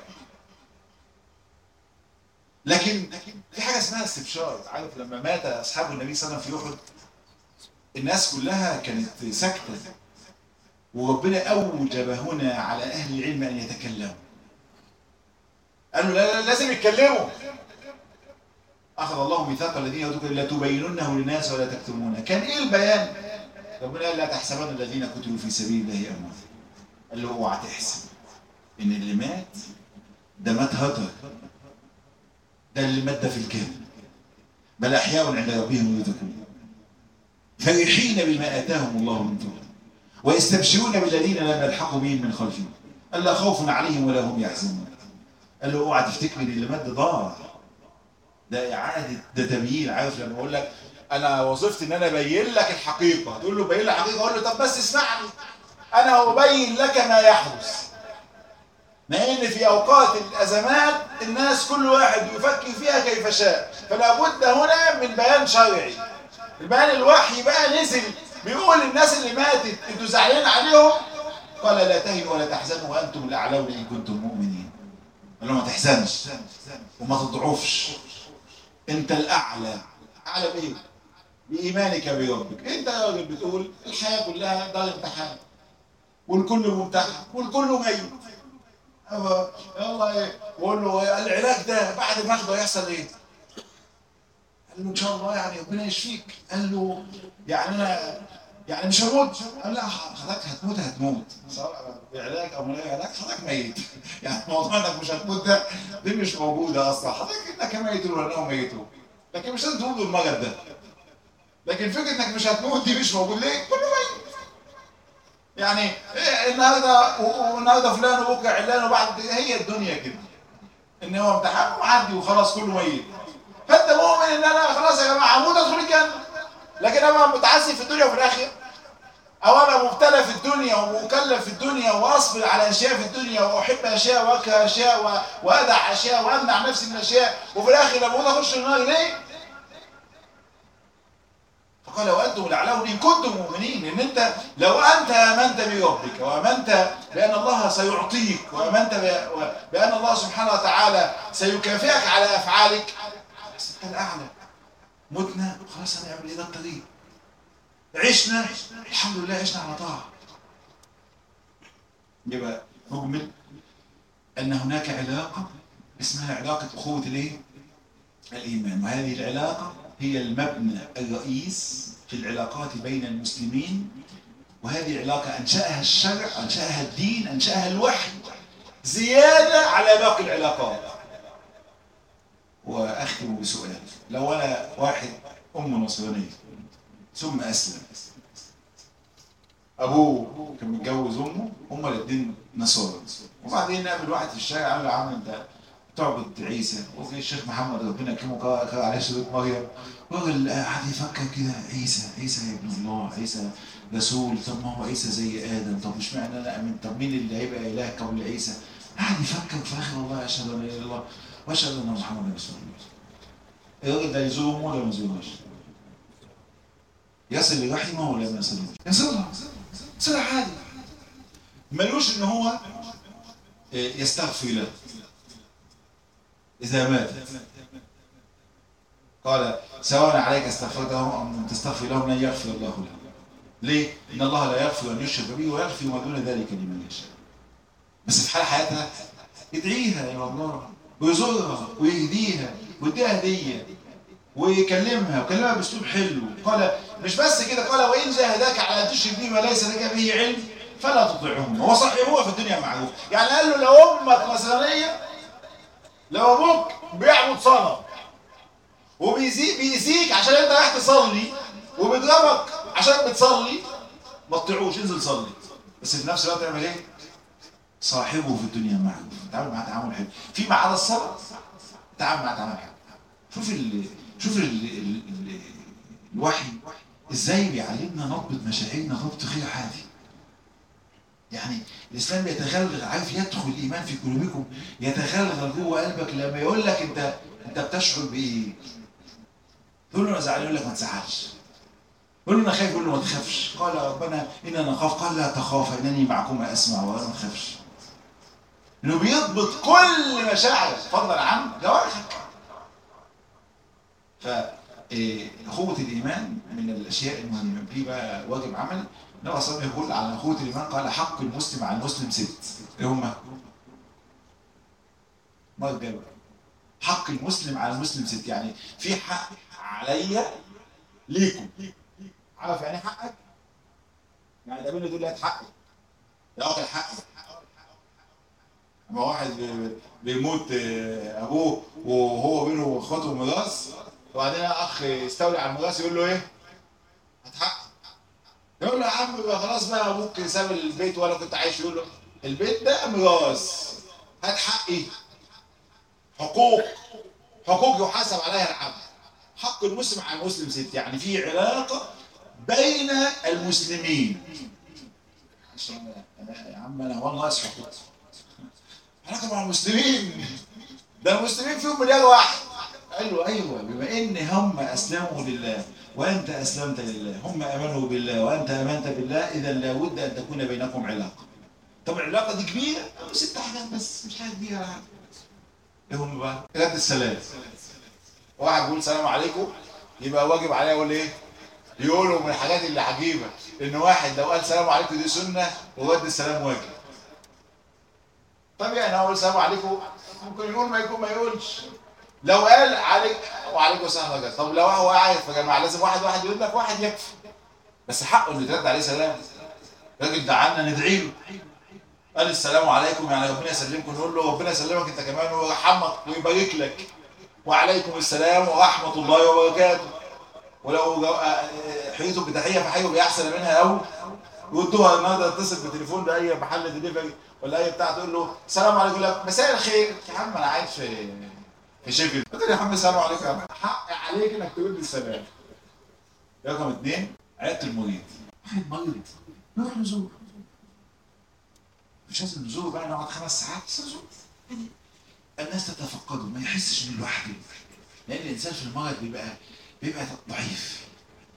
لكن في حاجة اسمها استبشار. عارف لما مات اصحاب النبي صلى الله عليه وسلم في احد، الناس كلها كانت ساكتة، وربنا اوجب هنا على اهل العلم ان يتكلموا. قالوا لا لا لازم يتكلموا. اخذ الله ميثاق الذين اوتوا لا تبيننه للناس ولا تكتمونه. كان ايه البيان؟ ربنا قال لا تحسبن الذين قتلوا في سبيل الله اموات. قال له اوعى تحسب ان اللي مات ده مات هدر، ده اللي مات ده في الكامل، بل احياء عند ربهم يرزقون فرحين بما اتاهم الله من فضله ويستبشرون بالذين لم يلحقوا بهم من خلفهم الا خوف عليهم ولا هم يحزنون. قال له اوعى تفتكر ان اللي مات ده ضاع، ده اعاده، ده تبيين. عارف لما اقول لك انا وظيفتي ان انا ابين لك الحقيقه، تقول له بين لي الحقيقه، اقول له طب بس اسمعني، انا ابين لك ما يحدث. ما ان في اوقات الازمات الناس كل واحد يفكر فيها كيف شاء، فلا بد هنا من بيان شرعي. البيان الوحي بقى نزل بيقول للناس اللي ماتت انتوا زعلانين عليهم، قال لا تهنوا ولا تحزنوا وانتم الاعلون ان كنتم مؤمنين. قال له ما تحزنش وما تضعفش، انت الاعلى. اعلى بايه؟ بايمانك بربك. انت يا راجل بتقول الحياه كلها دار امتحان والكل ممتحن والكل ميت. يلا ايه؟ بقول له العلاج ده بعد ما اخده هيحصل ايه؟ قال له ان شاء الله يعني ربنا يشفيك. قال له يعني انا يعني مش هموت؟ قال لا حضرتك هتموت هتموت سواء بعلاج او من غير علاج، حضرتك ميت. يعني موضوع انك مش هتموت ده دي مش موجوده اصلا، حضرتك انك ميت ولا ميتون، لكن مش لازم تقول المرض ده. لكن فكره انك مش هتموت دي مش موجود. ليه؟ كله ميت. يعني إيه النهارده والنهارده فلان وبكره علان وبعد، هي الدنيا كده ان هو امتحان ومعدي وخلاص كله ميت. فانت مؤمن ان انا خلاص يا جماعه هموت ادخل الجنه، لكن انا متعذب في الدنيا وفي الاخره. او انا مبتلى في الدنيا ومكلف في الدنيا واصبر على اشياء في الدنيا واحب اشياء واكره اشياء وادع اشياء وامنع نفسي من اشياء، وفي الاخر لما اقول اخش النار ليه؟ فقال وانتم الاعلون ان كنتم مؤمنين. ان انت لو انت امنت بربك وامنت بان الله سيعطيك وامنت بان الله سبحانه وتعالى سيكافئك على افعالك، بس انت الاعلى. متنا خلاص هنعمل ايه؟ ده الطريق. عشنا الحمد لله عشنا على طاعه. يبقى نجمل ان هناك علاقه اسمها علاقه اخوه الايه؟ الايمان، وهذه العلاقه هي المبنى الرئيس في العلاقات بين المسلمين، وهذه علاقه انشاها الشرع، انشاها الدين، انشاها الوحي، زياده على باقي العلاقات. واختم بسؤال: لو انا واحد امه نصرانيه ثم اسلم، ابوه كان متجوز امه، هما الاثنين نصارى، وبعدين قابل واحد في الشارع قال له: يا عم انت تعبد عيسى، وفي الشيخ محمد ربنا يكرمه قرأ عليه سورة مريم، الراجل قعد يفكر كده: عيسى عيسى يا ابن الله، عيسى رسول، طب ما هو عيسى زي ادم، طب مش معنى انا امن، طب مين اللي هيبقى اله قبل عيسى؟ قعد يفكر في اخر والله اشهد ان لا اله الا الله واشهد ان محمدا رسول الله. الراجل ده يزور امه ولا ما يزورهاش؟ يصل لرحمه ولا ما يصلش؟ يصلها صلة عادي، ملوش ان هو يستغفر له اذا مات. قال: سواء عليك استغفرت لهم ام لم تستغفر لهم لن يغفر الله لهم. ليه؟ ان الله لا يغفر ان يشرك به ويغفر ما دون ذلك لمن يشاء. بس في حال حياتها يدعيها يا الله ويزورها ويهديها ويديها هديه ويكلمها ويكلمها باسلوب حلو. قال مش بس كده، قال: وان جاهداك على ان تشرك بي ما ليس لك به علم فلا تطيعهما وصاحبهما في الدنيا معروف. يعني قال له: لو امك نصرانيه، لو ابوك بيعبد صنم وبيزيك بيزيك عشان انت رايح تصلي وبيضربك عشان بتصلي، ما تطيعوش، انزل صلي، بس في نفس الوقت اعمل ايه؟ صاحبه في الدنيا معروف، تعامل معاه تعامل حلو، فيما عدا الصلاه تعامل معاه تعامل حلو. شوف ال شوف ال ال ال الوحي ازاي بيعلمنا نضبط مشاعرنا ضبط غير عادي. يعني الاسلام بيتغلغل، عارف، يدخل الايمان في قلوبكم، يتغلغل جوه قلبك لما يقول لك انت انت بتشعر بايه؟ تقول له انا زعلان، يقول لك ما تزعلش. قول له انا خايف، يقول له ما تخافش. قال: ربنا اننا نخاف، قال: لا تخاف انني معكما اسمع وانا ما تخافش. انه بيضبط كل مشاعرك فضلا عن جوارحك. ف اخوه الايمان من الاشياء المهمه، في بقى واجب عملي. النبي صلى الله عليه وسلم يقول على اخوه الايمان، قال: حق المسلم على المسلم ست. ايه هم؟ ما الجواب؟ حق المسلم على المسلم ست، يعني في حق عليا ليكم. عارف يعني حقك؟ يعني ده منه تقول لي هات حقي، يا واخد حقي. اما واحد بيموت ابوه وهو بينه واخواته ميراث، وبعدين اخ يستولي على الميراث، يقول له ايه؟ هات حقي. يقول له: يا عم بقى خلاص بقى، ابوك ساب البيت وانا كنت عايش. يقول له: البيت ده ميراث، هات حقي. حقوق حقوق يحاسب عليها العبد. حق المسلم على المسلم ست، يعني في علاقه بين المسلمين. يا عم انا والله اسف، علاقه مع المسلمين، ده المسلمين فيهم مليار واحد. قال له: ايوه، بما ان هم اسلموا لله وانت اسلمت لله، هم امنوا بالله وانت امنت بالله، اذا لابد ان تكون بينكم علاقه. طب العلاقه دي كبيره؟ ست حاجات بس، مش حاجه كبيره يعني. ايه هم بقى؟ رد السلام. واحد بيقول سلام عليكم، يبقى واجب عليه اقول ايه؟ يقولوا من الحاجات اللي عجيبه ان واحد لو قال سلام عليكم دي سنه ورد السلام واجب. طب يعني اقول سلام عليكم، ممكن يقول ما يكون ما يقولش. لو قال عليك وعليكم السلام كده، طب لو هو قاعد في جماعه لازم واحد واحد يقول لك، واحد يكفي، بس حقه انه يترد عليه سلام. الراجل دعانا ندعي له، قال السلام عليكم يعني ربنا يسلمكم، نقول له ربنا يسلمك انت كمان ويرحمك ويبارك لك، وعليكم السلام ورحمه الله وبركاته. ولو حييتم بتحيه فحيوا باحسن منها او ردوها. النهارده اتصل بالتليفون باي محل دليفري ولا اي بتاع، تقول له السلام عليكم، يقول لك مساء الخير. يا عم انا قاعد في في شكل، قلت له يا عم السلام عليكم، يا عم حق عليك انك تقول لي السلام. رقم اثنين: عيادة المريض. واحد مريض نروح نزور، مش لازم نزور بقى نقعد خمس ساعات، بس نزور يعني الناس تتفقده، ما يحسش انه لوحده، لان الانسان في المرض بيبقى بيبقى ضعيف.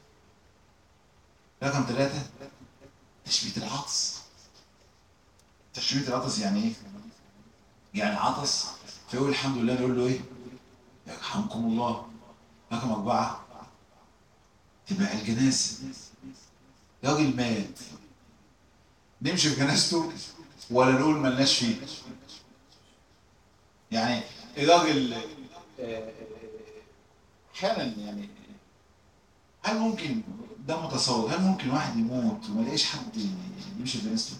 رقم ثلاثة، تشميت العطس. تشميت العطس يعني ايه؟ يعني عطس فيقول الحمد لله، نقول له ايه؟ يرحمكم الله. رقم أربعة، تبقى الجنازة، راجل مات نمشي في جنازته ولا نقول ملناش فيه؟ يعني الراجل احيانا يعني، هل ممكن ده متصور، هل ممكن واحد يموت وما يلاقيش حد يمشي في جنازته؟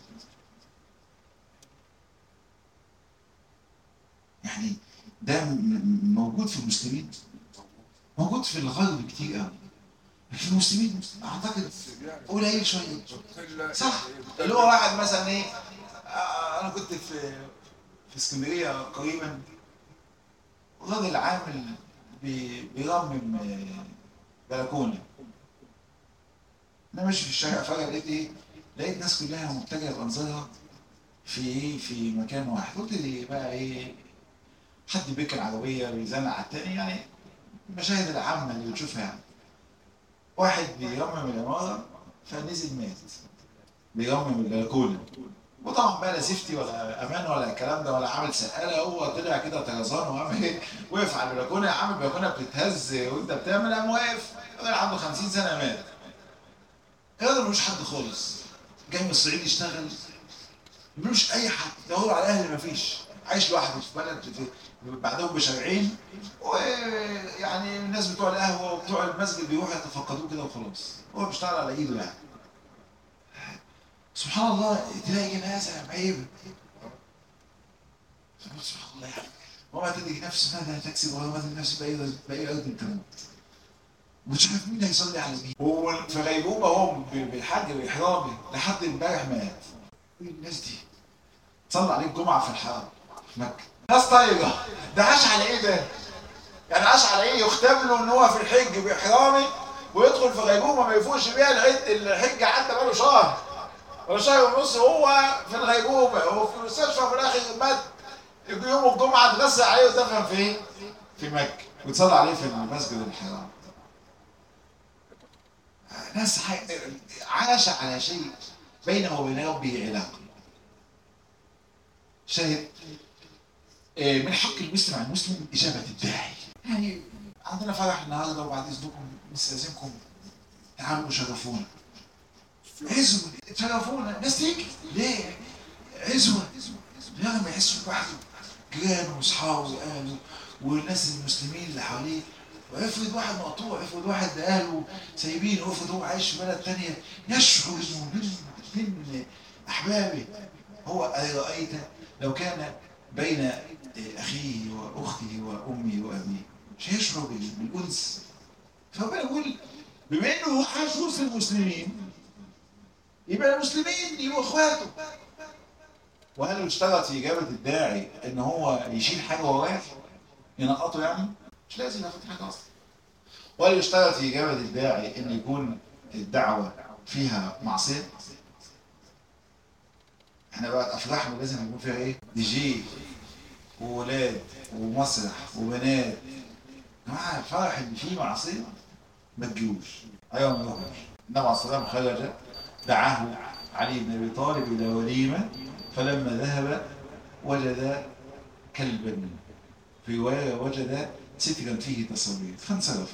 يعني ده موجود في المسلمين، موجود في الغرب كتير قوي، لكن في المسلمين اعتقد قليل شويه. صح، اللي هو واحد مثلا ايه، آه انا كنت في في اسكندريه قريبا، راجل عامل بيرمم بلكونه، انا ماشي في الشارع فجاه لقيت ايه، لقيت ناس كلها متجهه بانظارها في ايه، في مكان واحد. قلت لي بقى ايه، حد بيركن عربيه بيزنق على التاني، يعني المشاهد العامه اللي بتشوفها يعني. واحد بيرمم العماره فنزل مات، بيرمم البلكونه، وطبعا بقى لا سيفتي ولا امان ولا الكلام ده ولا عامل سقاله، هو طلع كده طرزان وعمل ايه، وقف على البلكونه، يا عم البلكونه بتتهز وانت بتعمل، قام واقف. الراجل عنده خمسين سنه مات. الراجل ملوش حد خالص، جاي من الصعيد يشتغل، ملوش اي حد، يدور على اهل مفيش، عايش لوحده في بلد في بعدهم بشارعين، ويعني الناس بتوع القهوه وبتوع المسجد بيروحوا يتفقدوه كده وخلاص، هو بيشتغل على ايده يعني. سبحان الله، تلاقي جنازه عيب، سبحان الله يعني. وما تدري نفس ماذا تكسب وما تدري نفس باي باي ارض تموت، مش عارف مين هيصلي على مين. هو في غيبوبه، هو بالحج باحرامي لحد امبارح مات. ايه الناس دي؟ صلى عليه الجمعه في الحرم في مكه، ناس طيبه، ده عاش على ايه ده؟ يعني عاش على ايه؟ يختم له ان هو في الحج باحرامي ويدخل في غيبوبه ما يفوقش بيها العد، الحج عدى بقاله شهر ولا شهر ونص، هو في الغيبوبه، هو في المستشفى، في الاخر مات. يوم الجمعه اتغسل عليه ودفن فين؟ في مكه، وتصلى عليه في المسجد الحرام. ناس عاش على شيء بينه وبين ربه علاقه. شاهد، من حق المسلم على المسلم اجابه الداعي. يعني عندنا فرح النهارده، وبعد اذنكم نستاذنكم تعالوا شرفونا، عزوه شرفونا، ناس تيجي ليه؟ عزوه، يعني ما يحسش لوحده، جيرانه واصحابه واهله والناس المسلمين اللي حواليه. وافرض واحد مقطوع، افرض واحد اهله سايبينه، افرض هو عايش في بلد ثانيه، يشعر انه من من احبابه. هو ارايت لو كان بين اخيه واخته وامه وابيه، مش هيشعر بالانس؟ فهو بيقول بما انه عاش وسط المسلمين، يبقى المسلمين يبقوا اخواته. وهل يشترط في اجابه الداعي ان هو يشيل حاجه وراه ينقطه؟ يعني مش لازم ياخد حاجه اصلا. وهل يشترط في اجابه الداعي ان يكون الدعوه فيها معصيه؟ احنا بقى افراحنا لازم يكون فيها ايه؟ دي جي وولاد ومسرح وبنات. يا جماعه الفرح اللي فيه معصيه ما تجيبوش. ايوه ما نروحش. النبي عليه الصلاه والسلام خرج، دعاه علي بن ابي طالب الى وليمه، فلما ذهب وجد كلبا، في روايه وجد سترا فيه تصوير، فانصرف.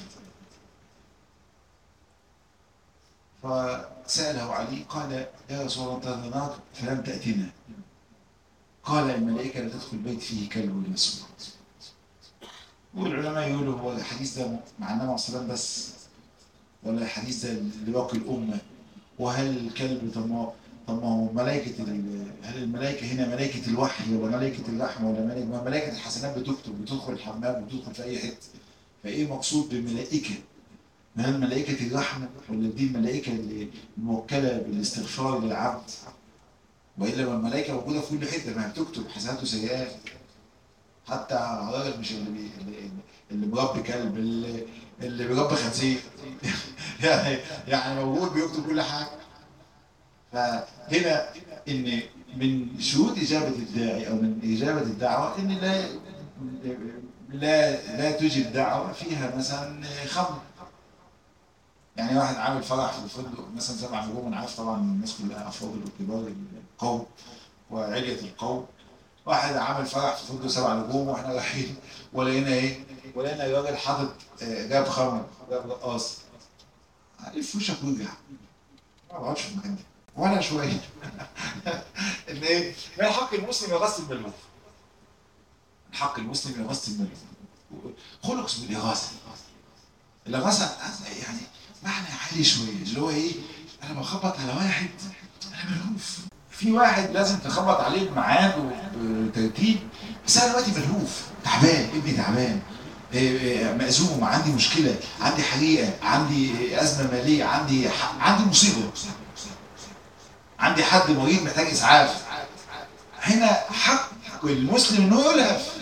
فساله علي قال يا رسول الله انتظرناك فلم تاتنا، قال الملائكه لا تدخل بيت فيه كلب مسموع. والعلماء يقولوا هو الحديث ده مع النبي عليه الصلاه والسلام بس، ولا الحديث ده لباقي الامه؟ وهل الكلب، طب ما طب ما هو ملائكه، هل الملائكه هنا ملائكه الوحي ولا ملائكه الرحمه ولا ملائكه؟ ما ملائكه الحسنات بتكتب، بتدخل الحمام وبتدخل في اي حته. فايه مقصود بالملائكه؟ هل ملائكه الرحمه ولا دي الملائكه اللي موكله بالاستغفار للعبد؟ والا ما الملائكه موجوده في كل حته، ما بتكتب حسنات وسيئات. حتى الراجل مش اللي بي اللي, اللي مربي كلب، اللي اللي بيربي خنزير يعني يعني موجود بيكتب كل حاجه. فهنا ان من شروط اجابه الداعي او من اجابه الدعوه ان لا لا لا توجد دعوه فيها مثلا خمر. يعني واحد عامل فرح في الفندق مثلا سبع نجوم، انا عارف طبعا الناس كلها افاضل وكبار القوم وعلية القوم، واحد عامل فرح في فندق سبع نجوم واحنا رايحين ولقينا ايه؟ ولقينا الراجل حاطط جاب خمر جاب رقاص، الف وشك وجع، ما بقعدش في المكان ده ولا شويه. ان ايه؟ من حق المسلم يغسل الملهوف، من حق المسلم يغسل الملهوف، خلق اسمه الاغاثه. الاغاثه يعني معنى عالي شويه، اللي هو ايه؟ انا بخبط على واحد انا ملهوف، في واحد لازم تخبط عليه بميعاد وترتيب، بس انا دلوقتي ملهوف تعبان، ابني تعبان، مأزوم، عندي مشكله، عندي حريقه، عندي ازمه ماليه، عندي عندي مصيبه، عندي حد مريض محتاج اسعاف. هنا حق المسلم انه يلهف،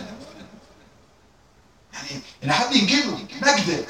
يعني ان حد ينجده نجده،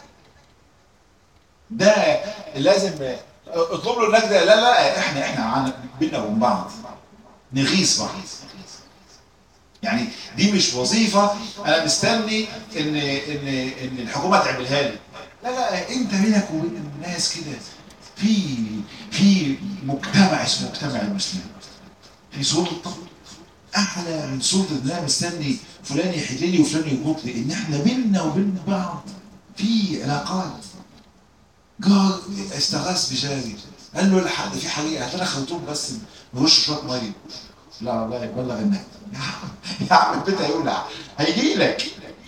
ده لازم اطلب له النجده. لا لا احنا احنا بينا وبين بعض نغيث بعض، يعني دي مش وظيفه انا مستني ان ان ان الحكومه تعملها لي، لا لا انت بينك وبين الناس كده في في مجتمع اسمه مجتمع المسلمين، في سلطه اعلى من سلطه ان انا مستني فلان يحل لي وفلان يربط لي، ان احنا بيننا وبين بعض في علاقات. جار استغاث بجاري قال له الحق في حريقه، هات لنا خرطوم بس نرش شويه ميه، لا والله يبلغ الناس يا عم البيت هيولع هيجي لك.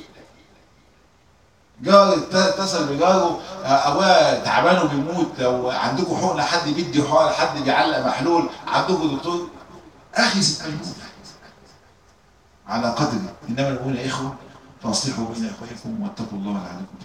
جار اتصل بجاره ابويا تعبان وبيموت، لو عندكم حقنه حد بيدي حقنه، حد بيعلق محلول، عندكم دكتور، اخذ الملهوف على قدره، انما المؤمنون اخوه فاصلحوا بين اخويكم واتقوا الله لعلكم